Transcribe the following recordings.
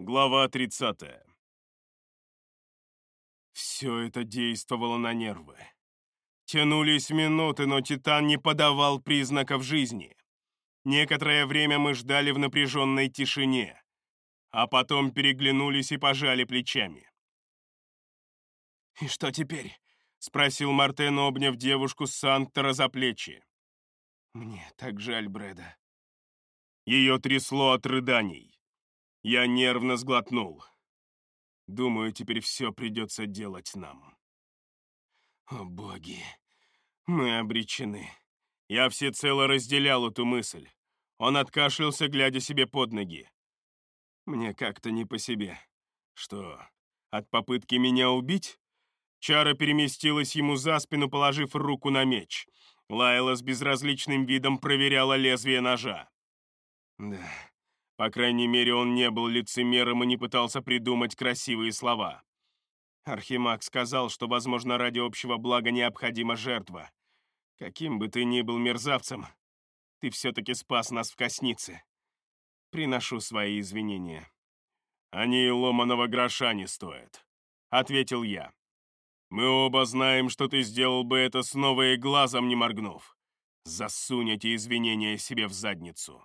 Глава 30. Все это действовало на нервы. Тянулись минуты, но Титан не подавал признаков жизни. Некоторое время мы ждали в напряженной тишине, а потом переглянулись и пожали плечами. «И что теперь?» — спросил Мартен, обняв девушку Сантера за плечи. «Мне так жаль Брэда». Ее трясло от рыданий. Я нервно сглотнул. Думаю, теперь все придется делать нам. О, боги, мы обречены. Я всецело разделял эту мысль. Он откашлялся, глядя себе под ноги. Мне как-то не по себе. Что, от попытки меня убить? Чара переместилась ему за спину, положив руку на меч. Лайла с безразличным видом проверяла лезвие ножа. Да, по крайней мере, он не был лицемером и не пытался придумать красивые слова. Архимаг сказал, что, возможно, ради общего блага необходима жертва. Каким бы ты ни был мерзавцем, ты все-таки спас нас в Коснице. Приношу свои извинения. Они и ломаного гроша не стоят, — ответил я. Мы оба знаем, что ты сделал бы это снова и глазом не моргнув. Засунь эти извинения себе в задницу.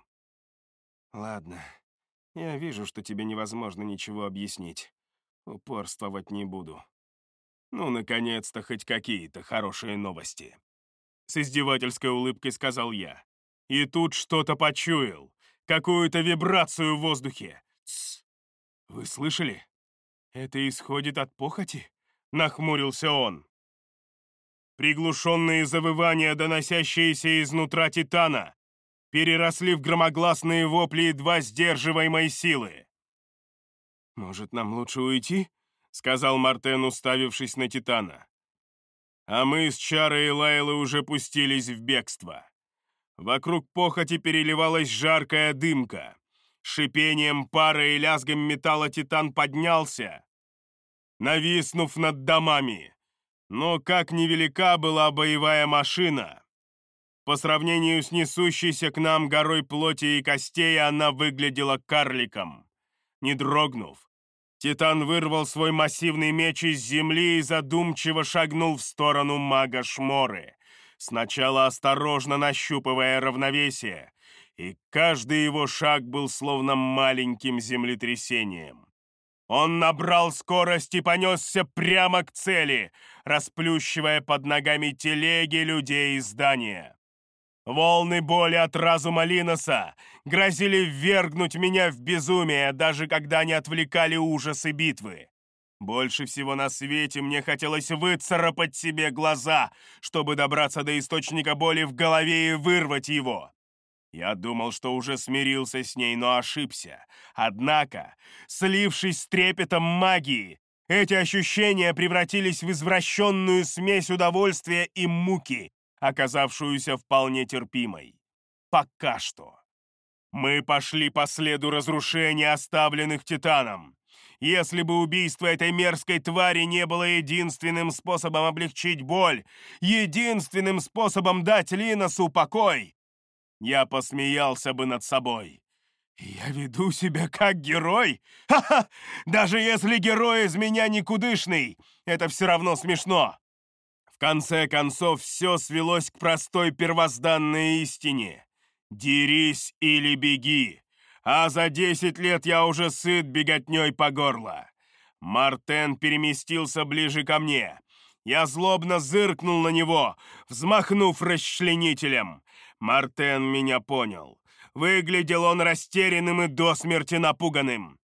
Ладно, я вижу, что тебе невозможно ничего объяснить. Упорствовать не буду. Ну, наконец-то, хоть какие-то хорошие новости. С издевательской улыбкой сказал я. И тут что-то почуял. Какую-то вибрацию в воздухе. Тсс. Вы слышали? Это исходит от похоти? Нахмурился он. Приглушенные завывания, доносящиеся изнутра Титана, переросли в громогласные вопли едва сдерживаемой силы. «Может, нам лучше уйти?» — сказал Мартен, уставившись на Титана. А мы с Чарой и Лайлой уже пустились в бегство. Вокруг похоти переливалась жаркая дымка. Шипением пара и лязгом металла Титан поднялся, нависнув над домами. Но как невелика была боевая машина, по сравнению с несущейся к нам горой плоти и костей, она выглядела карликом. Не дрогнув, Титан вырвал свой массивный меч из земли и задумчиво шагнул в сторону мага Шморы, сначала осторожно нащупывая равновесие, и каждый его шаг был словно маленьким землетрясением. Он набрал скорость и понесся прямо к цели, расплющивая под ногами телеги, людей и здания. Волны боли от разума Линоса грозили ввергнуть меня в безумие, даже когда не отвлекали ужасы битвы. Больше всего на свете мне хотелось выцарапать себе глаза, чтобы добраться до источника боли в голове и вырвать его. Я думал, что уже смирился с ней, но ошибся. Однако, слившись с трепетом магии, эти ощущения превратились в извращенную смесь удовольствия и муки, оказавшуюся вполне терпимой. Пока что. Мы пошли по следу разрушения, оставленных Титаном. Если бы убийство этой мерзкой твари не было единственным способом облегчить боль, единственным способом дать Линосу покой, я посмеялся бы над собой. Я веду себя как герой? Ха-ха! Даже если герой из меня никудышный, это все равно смешно. В конце концов, все свелось к простой первозданной истине. Дерись или беги. А за 10 лет я уже сыт беготней по горло. Мартен переместился ближе ко мне. Я злобно зыркнул на него, взмахнув расчленителем. Мартен меня понял. Выглядел он растерянным и до смерти напуганным.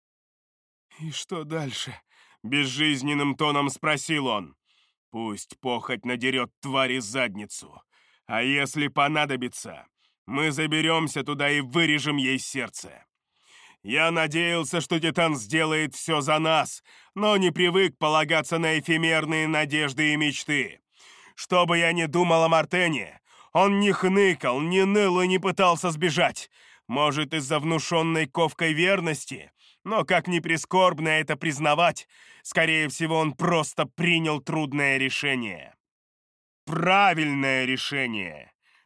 «И что дальше?» — безжизненным тоном спросил он. «Пусть похоть надерет твари задницу. А если понадобится, мы заберемся туда и вырежем ей сердце». Я надеялся, что Титан сделает все за нас, но не привык полагаться на эфемерные надежды и мечты. Что бы я ни думал о Мартене, он не хныкал, не ныл и не пытался сбежать. Может, из-за внушенной ковкой верности, но, как ни прискорбно это признавать, скорее всего, он просто принял трудное решение. Правильное решение.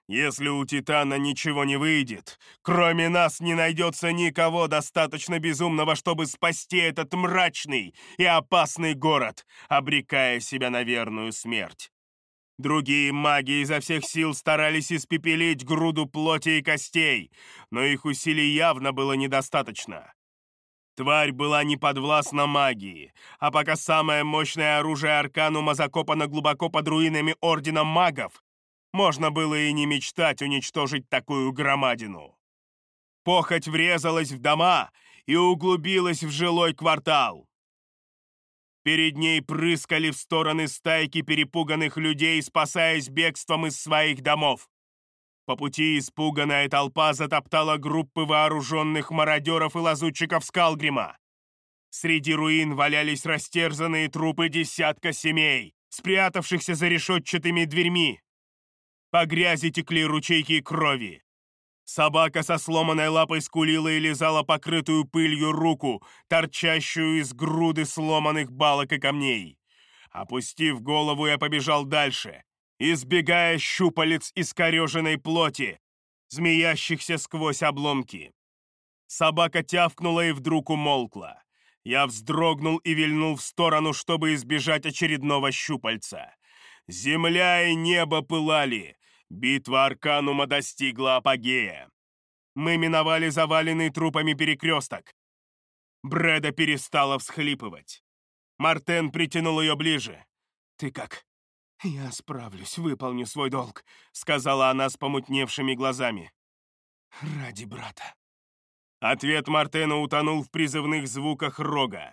Если у Титана ничего не выйдет, кроме нас не найдется никого достаточно безумного, чтобы спасти этот мрачный и опасный город, обрекая себя на верную смерть. Другие маги изо всех сил старались испепелить груду плоти и костей, но их усилий явно было недостаточно. Тварь была не подвластна магии, а пока самое мощное оружие Арканума закопано глубоко под руинами Ордена Магов, можно было и не мечтать уничтожить такую громадину. Похоть врезалась в дома и углубилась в жилой квартал. Перед ней прыскали в стороны стайки перепуганных людей, спасаясь бегством из своих домов. По пути испуганная толпа затоптала группы вооруженных мародеров и лазутчиков Скалгрима. Среди руин валялись растерзанные трупы десятка семей, спрятавшихся за решетчатыми дверьми. По грязи текли ручейки крови. Собака со сломанной лапой скулила и лизала покрытую пылью руку, торчащую из груды сломанных балок и камней. Опустив голову, я побежал дальше, избегая щупалец искореженной плоти, змеящихся сквозь обломки. Собака тявкнула и вдруг умолкла. Я вздрогнул и вильнул в сторону, чтобы избежать очередного щупальца. Земля и небо пылали. Битва Арканума достигла апогея. Мы миновали заваленный трупами перекресток. Брэда перестала всхлипывать. Мартен притянул ее ближе. «Ты как?» «Я справлюсь, выполню свой долг», — сказала она с помутневшими глазами. «Ради брата». Ответ Мартена утонул в призывных звуках рога.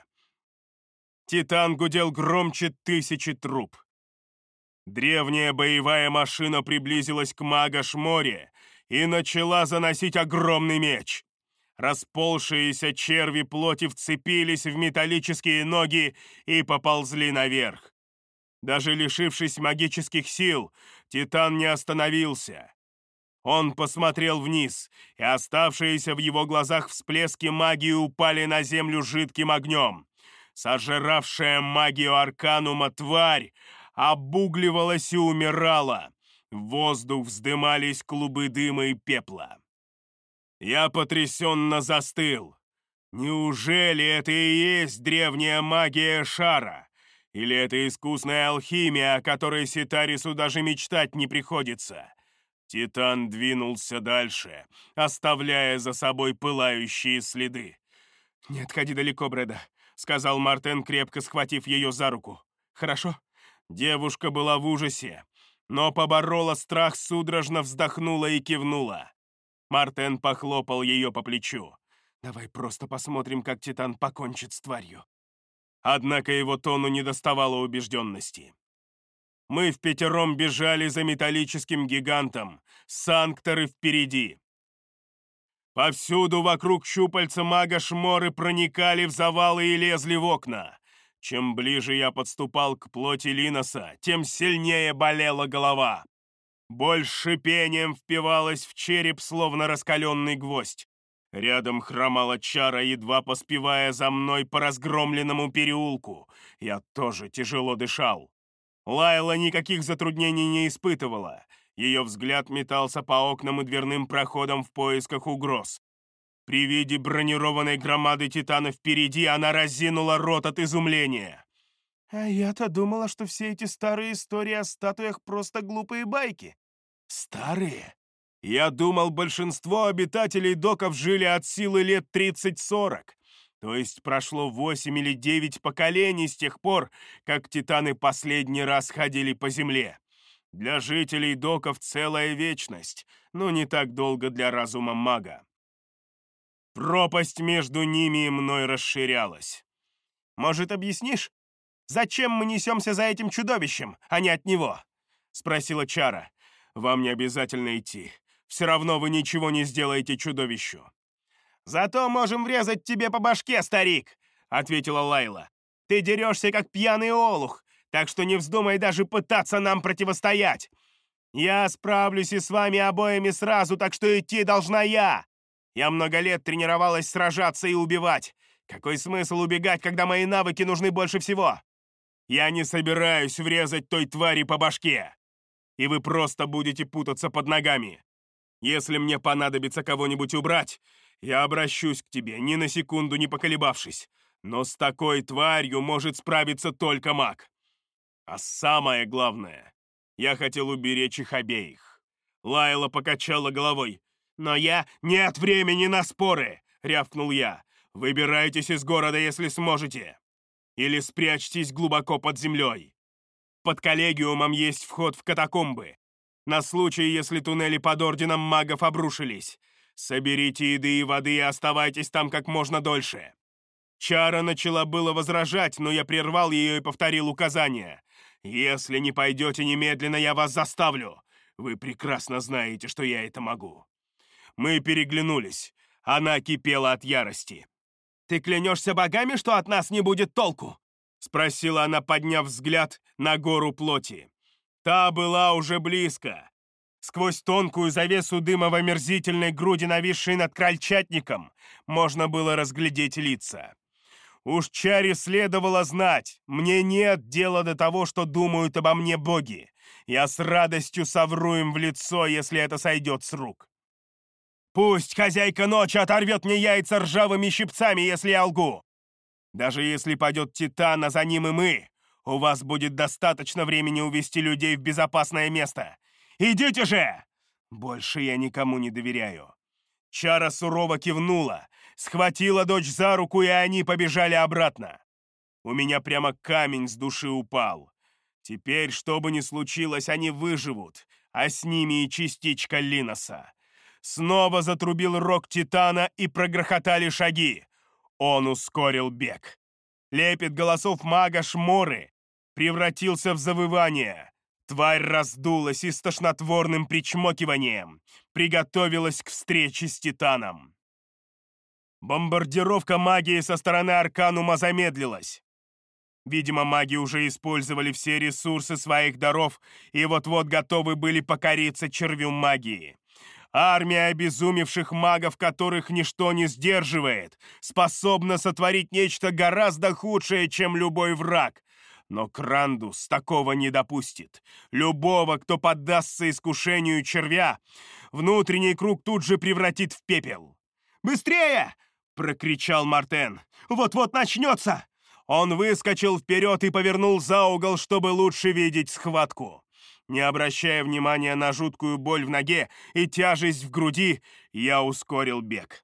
Титан гудел громче 1000 труб. Древняя боевая машина приблизилась к Магаш-море и начала заносить огромный меч. Расползшиеся черви плоти вцепились в металлические ноги и поползли наверх. Даже лишившись магических сил, Титан не остановился. Он посмотрел вниз, и оставшиеся в его глазах всплески магии упали на землю жидким огнем. Сожравшая магию Арканума тварь обугливалась и умирала. В воздух вздымались клубы дыма и пепла. Я потрясенно застыл. Неужели это и есть древняя магия шара? Или это искусная алхимия, о которой Ситарису даже мечтать не приходится? Титан двинулся дальше, оставляя за собой пылающие следы. «Не отходи далеко, Брэда», — сказал Мартен, крепко схватив ее за руку. «Хорошо?» Девушка была в ужасе, но поборола страх, судорожно вздохнула и кивнула. Мартен похлопал ее по плечу. «Давай просто посмотрим, как Титан покончит с тварью». Однако его тону недоставало убежденности. Мы впятером бежали за металлическим гигантом, санкторы впереди. Повсюду вокруг щупальца мага шморы проникали в завалы и лезли в окна. Чем ближе я подступал к плоти Линоса, тем сильнее болела голова. Боль с шипением впивалась в череп, словно раскаленный гвоздь. Рядом хромала Чара, едва поспевая за мной по разгромленному переулку. Я тоже тяжело дышал. Лайла никаких затруднений не испытывала. Ее взгляд метался по окнам и дверным проходам в поисках угроз. При виде бронированной громады Титана впереди она разинула рот от изумления. «А я-то думала, что все эти старые истории о статуях просто глупые байки». «Старые?» Я думал, большинство обитателей доков жили от силы лет 30-40. То есть прошло 8 или 9 поколений с тех пор, как Титаны последний раз ходили по земле. Для жителей доков целая вечность, но не так долго для разума мага. Пропасть между ними и мной расширялась. «Может, объяснишь, зачем мы несемся за этим чудовищем, а не от него?» — спросила Чара. «Вам не обязательно идти. Все равно вы ничего не сделаете чудовищу». «Зато можем врезать тебе по башке, старик!» — ответила Лайла. «Ты дерешься, как пьяный олух, так что не вздумай даже пытаться нам противостоять. Я справлюсь и с вами обоими сразу, так что идти должна я. Я много лет тренировалась сражаться и убивать. Какой смысл убегать, когда мои навыки нужны больше всего? Я не собираюсь врезать той твари по башке. и вы просто будете путаться под ногами. Если мне понадобится кого-нибудь убрать, я обращусь к тебе, ни на секунду не поколебавшись. Но с такой тварью может справиться только маг. А самое главное, я хотел уберечь их обеих. Лайла покачала головой. «Но я... Нет времени на споры!» — рявкнул я. «Выбирайтесь из города, если сможете. Или спрячьтесь глубоко под землей. Под коллегиумом есть вход в катакомбы. На случай, если туннели под орденом магов обрушились. Соберите еды и воды и оставайтесь там как можно дольше». Чара начала было возражать, но я прервал ее и повторил указания. «Если не пойдете немедленно, я вас заставлю. Вы прекрасно знаете, что я это могу». Мы переглянулись. Она кипела от ярости. «Ты клянешься богами, что от нас не будет толку?» — спросила она, подняв взгляд на гору плоти. Та была уже близко. Сквозь тонкую завесу дыма в омерзительной груди, нависшей над крольчатником, можно было разглядеть лица. Уж Чаре следовало знать, мне нет дела до того, что думают обо мне боги. Я с радостью совру им в лицо, если это сойдет с рук. Пусть хозяйка ночи оторвет мне яйца ржавыми щипцами, если я лгу. Даже если падет Титан, а за ним и мы, у вас будет достаточно времени увести людей в безопасное место. Идите же! Больше я никому не доверяю. Чара сурово кивнула, схватила дочь за руку, и они побежали обратно. У меня прямо камень с души упал. Теперь, что бы ни случилось, они выживут, а с ними и частичка Линоса. Снова затрубил рог Титана, и прогрохотали шаги. Он ускорил бег. Лепет голосов мага Шморы превратился в завывание. Тварь раздулась и с тошнотворным причмокиванием приготовилась к встрече с Титаном. Бомбардировка магии со стороны Арканума замедлилась. Видимо, маги уже использовали все ресурсы своих даров и вот-вот готовы были покориться червю магии. Армия обезумевших магов, которых ничто не сдерживает, способна сотворить нечто гораздо худшее, чем любой враг. Но Крандус такого не допустит. Любого, кто поддастся искушению червя, внутренний круг тут же превратит в пепел. «Быстрее!» — прокричал Мартен. «Вот-вот начнется!» Он выскочил вперед и повернул за угол, чтобы лучше видеть схватку. Не обращая внимания на жуткую боль в ноге и тяжесть в груди, я ускорил бег.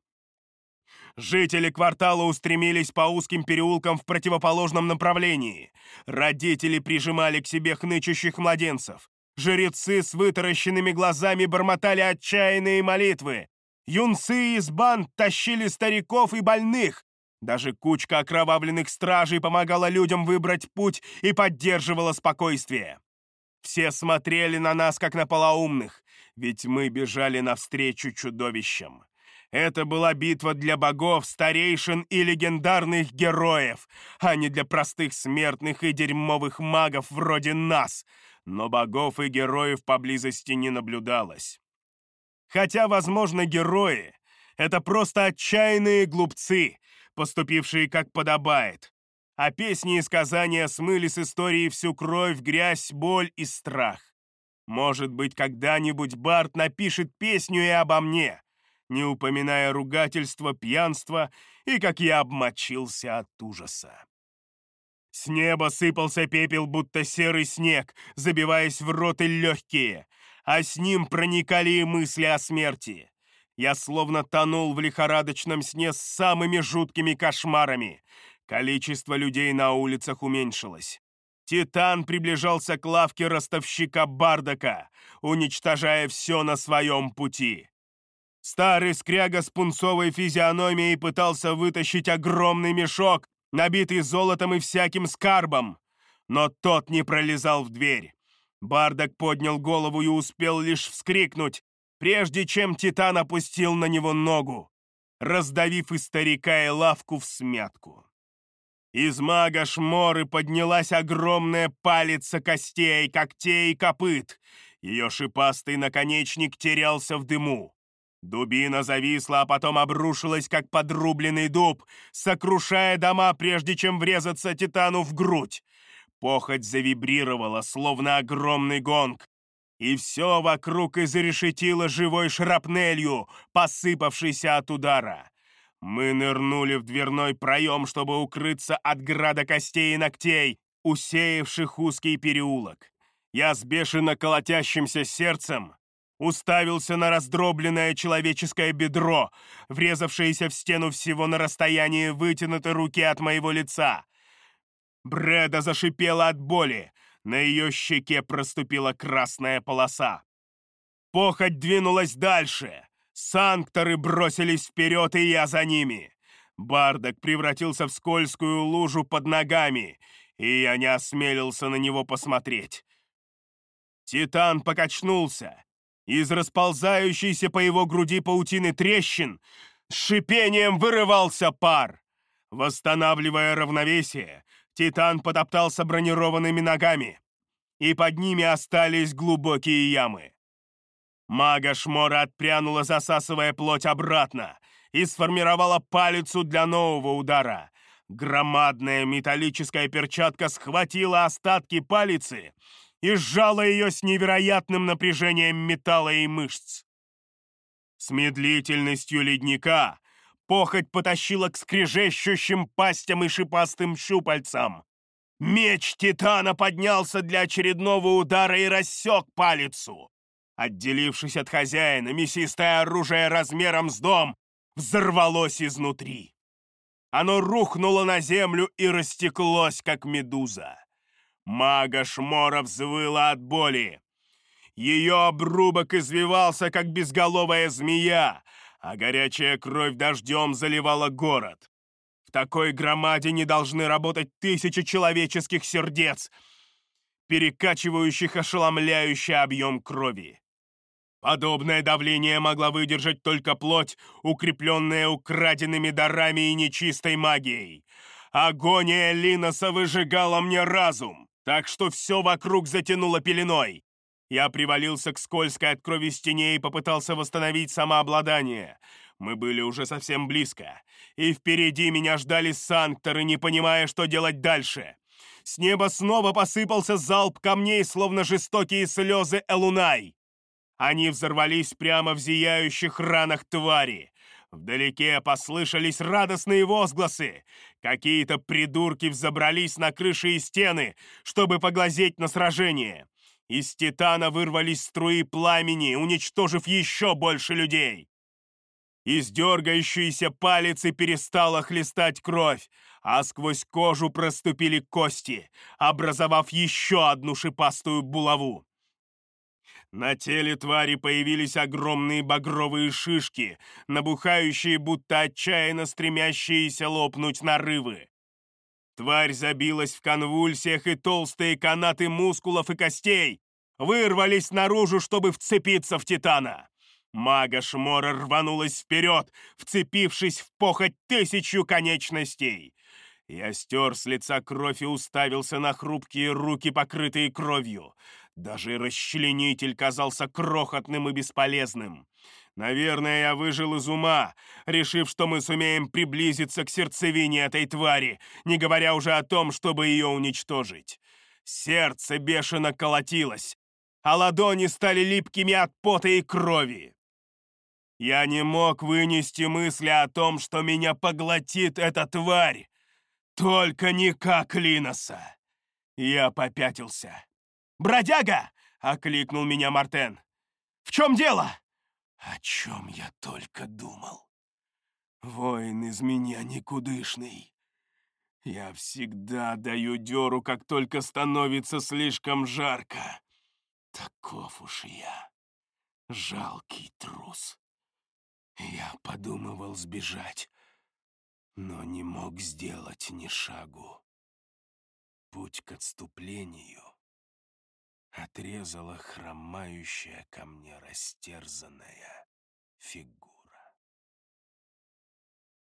Жители квартала устремились по узким переулкам в противоположном направлении. Родители прижимали к себе хнычущих младенцев. Жрецы с вытаращенными глазами бормотали отчаянные молитвы. Юнцы из банд тащили стариков и больных. Даже кучка окровавленных стражей помогала людям выбрать путь и поддерживала спокойствие. Все смотрели на нас, как на полоумных, ведь мы бежали навстречу чудовищам. Это была битва для богов, старейшин и легендарных героев, а не для простых смертных и дерьмовых магов вроде нас. Но богов и героев поблизости не наблюдалось. Хотя, возможно, герои — это просто отчаянные глупцы, поступившие как подобает. А песни и сказания смыли с истории всю кровь, грязь, боль и страх. Может быть, когда-нибудь Бард напишет песню и обо мне, не упоминая ругательства, пьянства и как я обмочился от ужаса. С неба сыпался пепел, будто серый снег, забиваясь в рот и легкие, а с ним проникали и мысли о смерти. Я словно тонул в лихорадочном сне с самыми жуткими кошмарами. Количество людей на улицах уменьшилось. Титан приближался к лавке ростовщика Бардака, уничтожая все на своем пути. Старый скряга с пунцовой физиономией пытался вытащить огромный мешок, набитый золотом и всяким скарбом, но тот не пролезал в дверь. Бардак поднял голову и успел лишь вскрикнуть, прежде чем Титан опустил на него ногу, раздавив и старика, и лавку всмятку. Из мага Шморы поднялась огромная палица костей, когтей и копыт. Ее шипастый наконечник терялся в дыму. Дубина зависла, а потом обрушилась, как подрубленный дуб, сокрушая дома, прежде чем врезаться Титану в грудь. Похоть завибрировала, словно огромный гонг. и все вокруг изрешетило живой шрапнелью, посыпавшейся от удара. Мы нырнули в дверной проем, чтобы укрыться от града костей и ногтей, усеявших узкий переулок. Я с бешено колотящимся сердцем уставился на раздробленное человеческое бедро, врезавшееся в стену всего на расстоянии вытянутой руки от моего лица. Бреда зашипела от боли, на ее щеке проступила красная полоса. Похоть двинулась дальше. Санкторы бросились вперед, и я за ними. Бардак превратился в скользкую лужу под ногами, и я не осмелился на него посмотреть. Титан покачнулся. Из расползающейся по его груди паутины трещин с шипением вырывался пар. Восстанавливая равновесие, Титан потоптался бронированными ногами, и под ними остались глубокие ямы. Мага Шмора отпрянула, засасывая плоть обратно, и сформировала палицу для нового удара. Громадная металлическая перчатка схватила остатки палицы и сжала ее с невероятным напряжением металла и мышц. С медлительностью ледника похоть потащила к скрежещущим пастям и шипастым щупальцам. Меч Титана поднялся для очередного удара и рассек палицу. Отделившись от хозяина, мясистое оружие размером с дом взорвалось изнутри. Оно рухнуло на землю и растеклось, как медуза. Мага Шмора взвыла от боли. Ее обрубок извивался, как безголовая змея, а горячая кровь дождем заливала город. В такой громаде не должны работать тысячи человеческих сердец, перекачивающих ошеломляющий объем крови. Подобное давление могла выдержать только плоть, укрепленная украденными дарами и нечистой магией. Агония Линоса выжигала мне разум, так что все вокруг затянуло пеленой. Я привалился к скользкой от крови стене и попытался восстановить самообладание. Мы были уже совсем близко, и впереди меня ждали санкторы, не понимая, что делать дальше. С неба снова посыпался залп камней, словно жестокие слезы Элунай. Они взорвались прямо в зияющих ранах твари. Вдалеке послышались радостные возгласы. Какие-то придурки взобрались на крыши и стены, чтобы поглазеть на сражение. Из Титана вырвались струи пламени, уничтожив еще больше людей. Из дергающейся палицы перестала хлестать кровь, а сквозь кожу проступили кости, образовав еще одну шипастую булаву. На теле твари появились огромные багровые шишки, набухающие, будто отчаянно стремящиеся лопнуть нарывы. Тварь забилась в конвульсиях, и толстые канаты мускулов и костей вырвались наружу, чтобы вцепиться в Титана. Мага Шмора рванулась вперед, вцепившись в похоть тысячу конечностей. Я стер с лица кровь и уставился на хрупкие руки, покрытые кровью. Даже расчленитель казался крохотным и бесполезным. Наверное, я выжил из ума, решив, что мы сумеем приблизиться к сердцевине этой твари, не говоря уже о том, чтобы ее уничтожить. Сердце бешено колотилось, а ладони стали липкими от пота и крови. Я не мог вынести мысли о том, что меня поглотит эта тварь. Только не как Линоса. Я попятился. «Бродяга!» — окликнул меня Мартен. «В чем дело?» «О чем я только думал. Воин из меня никудышный. Я всегда даю дёру, как только становится слишком жарко. Таков уж я, жалкий трус. Я подумывал сбежать, но не мог сделать ни шагу. Путь к отступлению отрезала хромающая ко мне растерзанная фигура.